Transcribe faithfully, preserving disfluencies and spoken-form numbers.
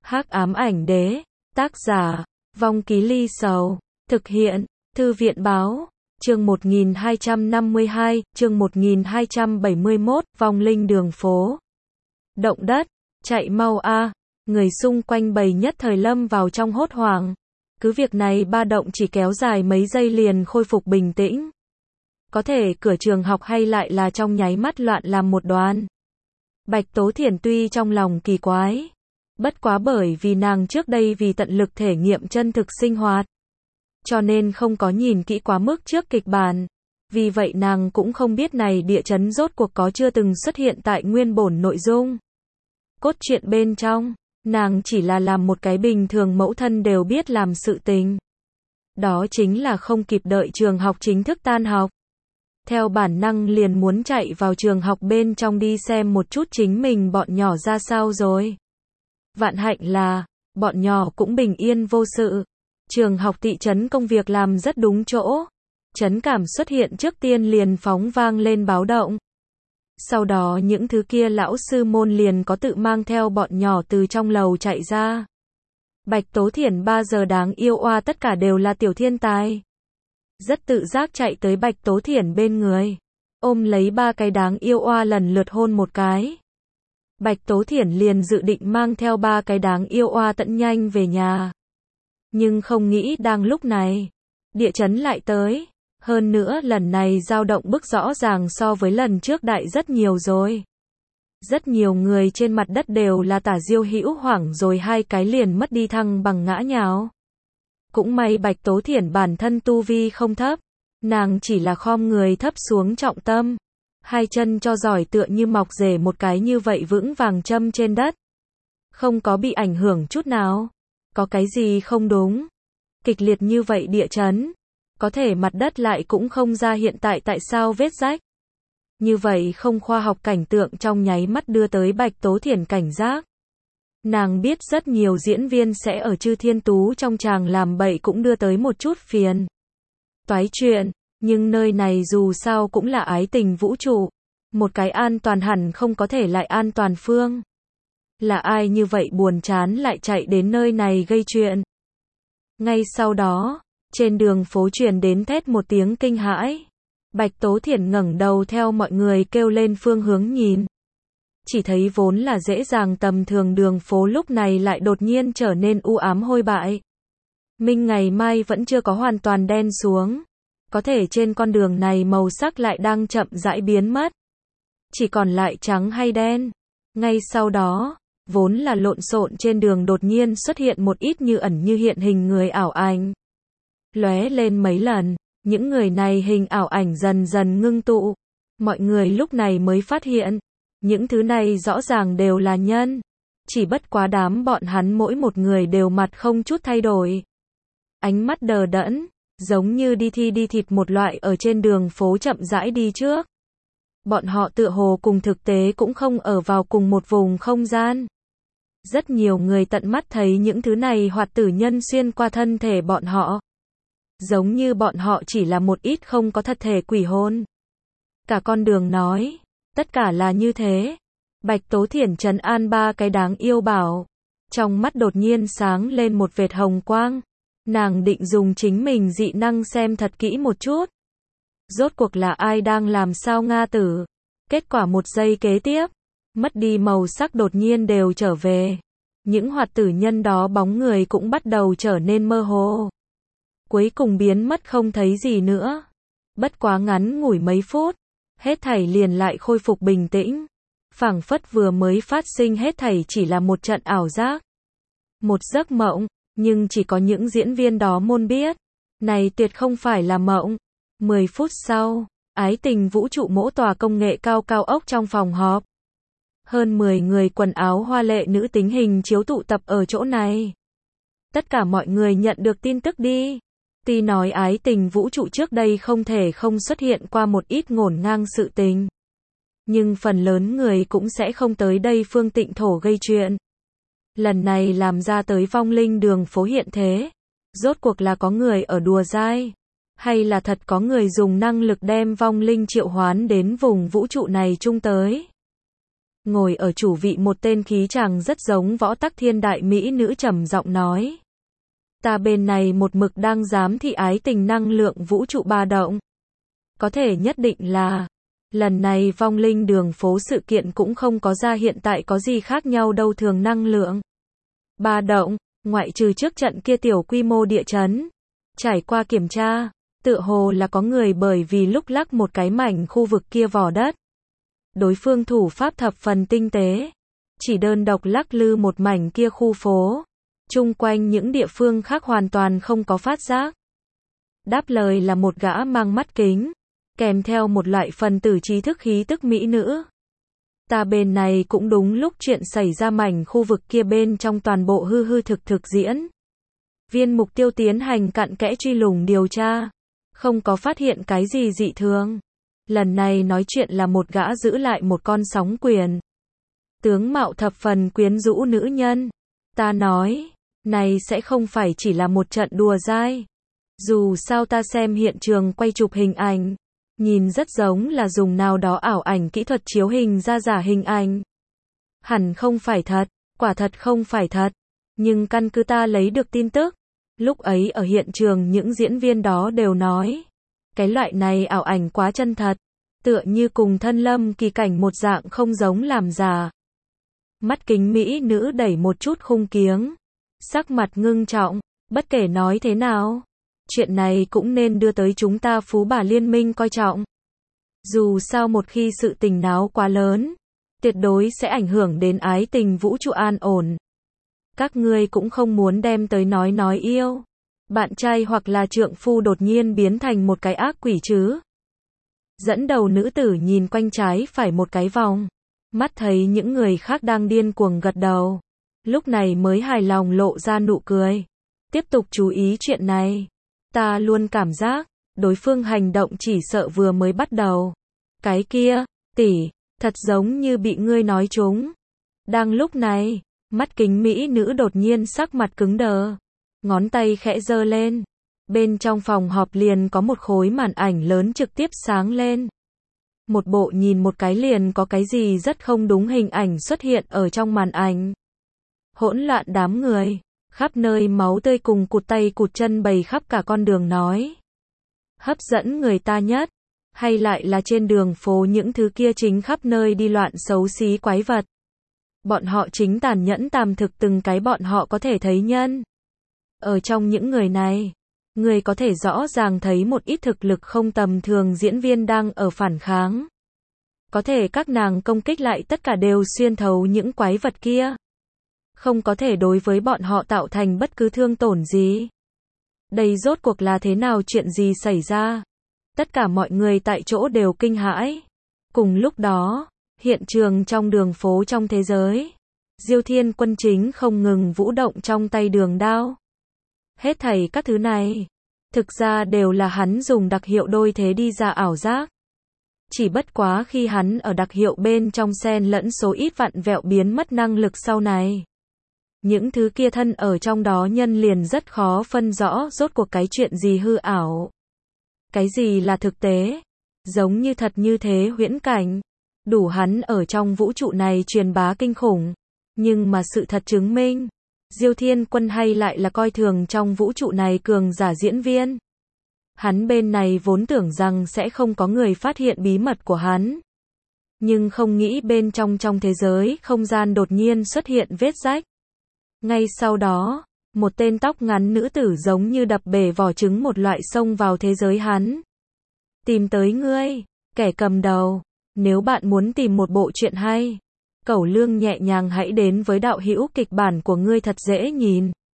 Hắc ám ảnh đế, tác giả, Vong Ký Ly Sầu, thực hiện, Thư viện báo, chương một nghìn hai trăm năm mươi hai, chương một nghìn hai trăm bảy mươi mốt, vong linh đường phố. Động đất, chạy mau a, người xung quanh bầy nhất thời lâm vào trong hốt hoảng. Cứ việc này ba động chỉ kéo dài mấy giây liền khôi phục bình tĩnh. Có thể cửa trường học hay lại là trong nháy mắt loạn làm một đoàn. Bạch Tố Thiển tuy trong lòng kỳ quái, bất quá bởi vì nàng trước đây vì tận lực thể nghiệm chân thực sinh hoạt, cho nên không có nhìn kỹ quá mức trước kịch bản. Vì vậy nàng cũng không biết này địa chấn rốt cuộc có chưa từng xuất hiện tại nguyên bổn nội dung. Cốt truyện bên trong, nàng chỉ là làm một cái bình thường mẫu thân đều biết làm sự tình. Đó chính là không kịp đợi trường học chính thức tan học. Theo bản năng liền muốn chạy vào trường học bên trong đi xem một chút chính mình bọn nhỏ ra sao rồi. Vạn hạnh là, bọn nhỏ cũng bình yên vô sự. Trường học thị trấn công việc làm rất đúng chỗ. Trấn cảm xuất hiện trước tiên liền phóng vang lên báo động. Sau đó những thứ kia lão sư môn liền có tự mang theo bọn nhỏ từ trong lầu chạy ra. Bạch Tố Thiển ba giờ đáng yêu oa tất cả đều là tiểu thiên tài. Rất tự giác chạy tới Bạch Tố Thiển bên người. Ôm lấy ba cái đáng yêu oa lần lượt hôn một cái. Bạch Tố Thiển liền dự định mang theo ba cái đáng yêu oa tận nhanh về nhà. Nhưng không nghĩ đang lúc này, địa chấn lại tới. Hơn nữa lần này dao động bức rõ ràng so với lần trước đại rất nhiều rồi. Rất nhiều người trên mặt đất đều là tả diêu hữu hoảng rồi hai cái liền mất đi thăng bằng ngã nhào. Cũng may Bạch Tố Thiển bản thân tu vi không thấp. Nàng chỉ là khom người thấp xuống trọng tâm. Hai chân cho giỏi tựa như mọc rể một cái như vậy vững vàng châm trên đất. Không có bị ảnh hưởng chút nào. Có cái gì không đúng? Kịch liệt như vậy địa chấn. Có thể mặt đất lại cũng không ra hiện tại tại sao vết rách. Như vậy không khoa học cảnh tượng trong nháy mắt đưa tới Bạch Tố Thiển cảnh giác. Nàng biết rất nhiều diễn viên sẽ ở Chư Thiên Tú trong tràng làm bậy cũng đưa tới một chút phiền toái chuyện, nhưng nơi này dù sao cũng là ái tình vũ trụ. Một cái an toàn hẳn không có thể lại an toàn phương. Là ai như vậy buồn chán lại chạy đến nơi này gây chuyện. Ngay sau đó, trên đường phố truyền đến thét một tiếng kinh hãi. Bạch Tố Thiển ngẩng đầu theo mọi người kêu lên phương hướng nhìn. Chỉ thấy vốn là dễ dàng tầm thường đường phố lúc này lại đột nhiên trở nên u ám hôi bại. Minh ngày mai vẫn chưa có hoàn toàn đen xuống. Có thể trên con đường này màu sắc lại đang chậm rãi biến mất. Chỉ còn lại trắng hay đen. Ngay sau đó, vốn là lộn xộn trên đường đột nhiên xuất hiện một ít như ẩn như hiện hình người ảo ảnh. Lóe lên mấy lần, những người này hình ảo ảnh dần dần ngưng tụ. Mọi người lúc này mới phát hiện, những thứ này rõ ràng đều là nhân. Chỉ bất quá đám bọn hắn mỗi một người đều mặt không chút thay đổi. Ánh mắt đờ đẫn, giống như đi thi đi thịt một loại ở trên đường phố chậm rãi đi trước. Bọn họ tựa hồ cùng thực tế cũng không ở vào cùng một vùng không gian. Rất nhiều người tận mắt thấy những thứ này hoạt tử nhân xuyên qua thân thể bọn họ. Giống như bọn họ chỉ là một ít không có thật thể quỷ hồn. Cả con đường nói, tất cả là như thế. Bạch Tố Thiển trấn an ba cái đáng yêu bảo. Trong mắt đột nhiên sáng lên một vệt hồng quang. Nàng định dùng chính mình dị năng xem thật kỹ một chút. Rốt cuộc là ai đang làm sao Nga tử. Kết quả một giây kế tiếp, mất đi màu sắc đột nhiên đều trở về. Những hoạt tử nhân đó bóng người cũng bắt đầu trở nên mơ hồ. Cuối cùng biến mất không thấy gì nữa. Bất quá ngắn ngủi mấy phút, hết thảy liền lại khôi phục bình tĩnh. Phảng phất vừa mới phát sinh hết thảy chỉ là một trận ảo giác. Một giấc mộng, nhưng chỉ có những diễn viên đó môn biết. Này tuyệt không phải là mộng. mười phút sau, ái tình vũ trụ mỗ tòa công nghệ cao cao ốc trong phòng họp. Hơn mười người quần áo hoa lệ nữ tính hình chiếu tụ tập ở chỗ này. Tất cả mọi người nhận được tin tức đi. Tuy nói ái tình vũ trụ trước đây không thể không xuất hiện qua một ít ngổn ngang sự tình. Nhưng phần lớn người cũng sẽ không tới đây phương tịnh thổ gây chuyện. Lần này làm ra tới vong linh đường phố hiện thế. Rốt cuộc là có người ở đùa dai. Hay là thật có người dùng năng lực đem vong linh triệu hoán đến vùng vũ trụ này chung tới. Ngồi ở chủ vị một tên khí chàng rất giống Võ Tắc Thiên đại mỹ nữ trầm giọng nói. Ta bên này một mực đang giám thị ái tình năng lượng vũ trụ ba động. Có thể nhất định là, lần này vong linh đường phố sự kiện cũng không có ra hiện tại có gì khác nhau đâu thường năng lượng. Ba động, ngoại trừ trước trận kia tiểu quy mô địa chấn. Trải qua kiểm tra, tựa hồ là có người bởi vì lúc lắc một cái mảnh khu vực kia vỏ đất. Đối phương thủ pháp thập phần tinh tế. Chỉ đơn độc lắc lư một mảnh kia khu phố. Chung quanh những địa phương khác hoàn toàn không có phát giác. Đáp lời là một gã mang mắt kính, kèm theo một loại phần tử trí thức khí tức mỹ nữ. Ta bên này cũng đúng lúc chuyện xảy ra mảnh khu vực kia bên trong toàn bộ hư hư thực thực diễn. Viên mục tiêu tiến hành cặn kẽ truy lùng điều tra. Không có phát hiện cái gì dị thường. Lần này nói chuyện là một gã giữ lại một con sóng quyền. Tướng mạo thập phần quyến rũ nữ nhân. Ta nói, này sẽ không phải chỉ là một trận đùa dai. Dù sao ta xem hiện trường quay chụp hình ảnh, nhìn rất giống là dùng nào đó ảo ảnh kỹ thuật chiếu hình ra giả hình ảnh. Hẳn không phải thật, quả thật không phải thật. Nhưng căn cứ ta lấy được tin tức, lúc ấy ở hiện trường những diễn viên đó đều nói, cái loại này ảo ảnh quá chân thật, tựa như cùng thân lâm kỳ cảnh một dạng không giống làm giả. Mắt kính mỹ nữ đẩy một chút khung kiếng, sắc mặt ngưng trọng, bất kể nói thế nào, chuyện này cũng nên đưa tới chúng ta Phú Bà Liên minh coi trọng. Dù sao một khi sự tình náo quá lớn, tuyệt đối sẽ ảnh hưởng đến ái tình vũ trụ an ổn. Các ngươi cũng không muốn đem tới nói nói yêu, bạn trai hoặc là trượng phu đột nhiên biến thành một cái ác quỷ chứ. Dẫn đầu nữ tử nhìn quanh trái phải một cái vòng, mắt thấy những người khác đang điên cuồng gật đầu, lúc này mới hài lòng lộ ra nụ cười. Tiếp tục chú ý chuyện này. Ta luôn cảm giác, đối phương hành động chỉ sợ vừa mới bắt đầu. Cái kia, tỷ, thật giống như bị ngươi nói trúng. Đang lúc này, mắt kính mỹ nữ đột nhiên sắc mặt cứng đờ, ngón tay khẽ giơ lên. Bên trong phòng họp liền có một khối màn ảnh lớn trực tiếp sáng lên. Một bộ nhìn một cái liền có cái gì rất không đúng hình ảnh xuất hiện ở trong màn ảnh. Hỗn loạn đám người, khắp nơi máu tươi cùng cụt tay cụt chân bày khắp cả con đường nói. Hấp dẫn người ta nhất, hay lại là trên đường phố những thứ kia chính khắp nơi đi loạn xấu xí quái vật. Bọn họ chính tàn nhẫn tàm thực từng cái bọn họ có thể thấy nhân. Ở trong những người này, người có thể rõ ràng thấy một ít thực lực không tầm thường diễn viên đang ở phản kháng. Có thể các nàng công kích lại tất cả đều xuyên thấu những quái vật kia. Không có thể đối với bọn họ tạo thành bất cứ thương tổn gì. Đây rốt cuộc là thế nào, chuyện gì xảy ra? Tất cả mọi người tại chỗ đều kinh hãi. Cùng lúc đó, hiện trường trong đường phố trong thế giới, Diêu Thiên Quân chính không ngừng vũ động trong tay đường đao. Hết thảy các thứ này, thực ra đều là hắn dùng đặc hiệu đôi thế đi ra ảo giác. Chỉ bất quá khi hắn ở đặc hiệu bên trong xen lẫn số ít vặn vẹo biến mất năng lực sau này. Những thứ kia thân ở trong đó nhân liền rất khó phân rõ rốt cuộc cái chuyện gì hư ảo. Cái gì là thực tế. Giống như thật như thế huyễn cảnh. Đủ hắn ở trong vũ trụ này truyền bá kinh khủng. Nhưng mà sự thật chứng minh, Diêu Thiên Quân hay lại là coi thường trong vũ trụ này cường giả diễn viên. Hắn bên này vốn tưởng rằng sẽ không có người phát hiện bí mật của hắn. Nhưng không nghĩ bên trong trong thế giới không gian đột nhiên xuất hiện vết rách. Ngay sau đó, một tên tóc ngắn nữ tử giống như đập bể vỏ trứng một loại xông vào thế giới hắn. Tìm tới ngươi, kẻ cầm đầu. Nếu bạn muốn tìm một bộ truyện hay, Cẩu Lương nhẹ nhàng hãy đến với đạo hữu kịch bản của ngươi thật dễ nhìn.